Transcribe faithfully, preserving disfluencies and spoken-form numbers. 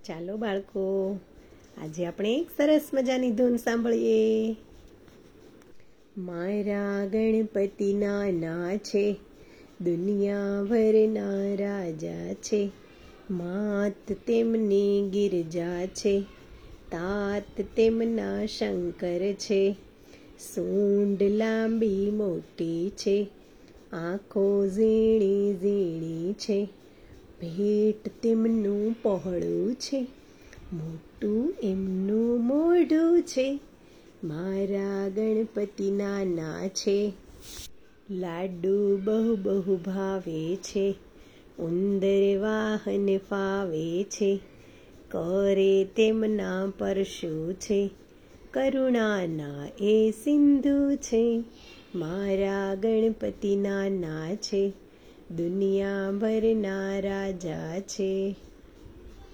ચાલો બાળકો, આજે આપણે એક સરસ મજાની ધૂન સાંભળીએ. મારા ગણપતિ નાના છે, દુનિયાભરના રાજા છે. માત તેમની ગિરજા છે, તાત તેમના શંકર છે. સૂંઢ લાંબી મોટી છે, આંખો ઝીણી ઝીણી છે. પેટ તેમનું પહોળું છે, મોટું એમનું મોઢું છે. મારા ગણપતિ નાના છે. લાડુ બહુ બહુ ભાવે છે, ઉંદર વાહન ફાવે છે. કરે તેમના પરશુ છે, કરુણાના એ સિંધુ છે. મારા ગણપતિ નાના છે, દુનિયાભરના રાજા છે.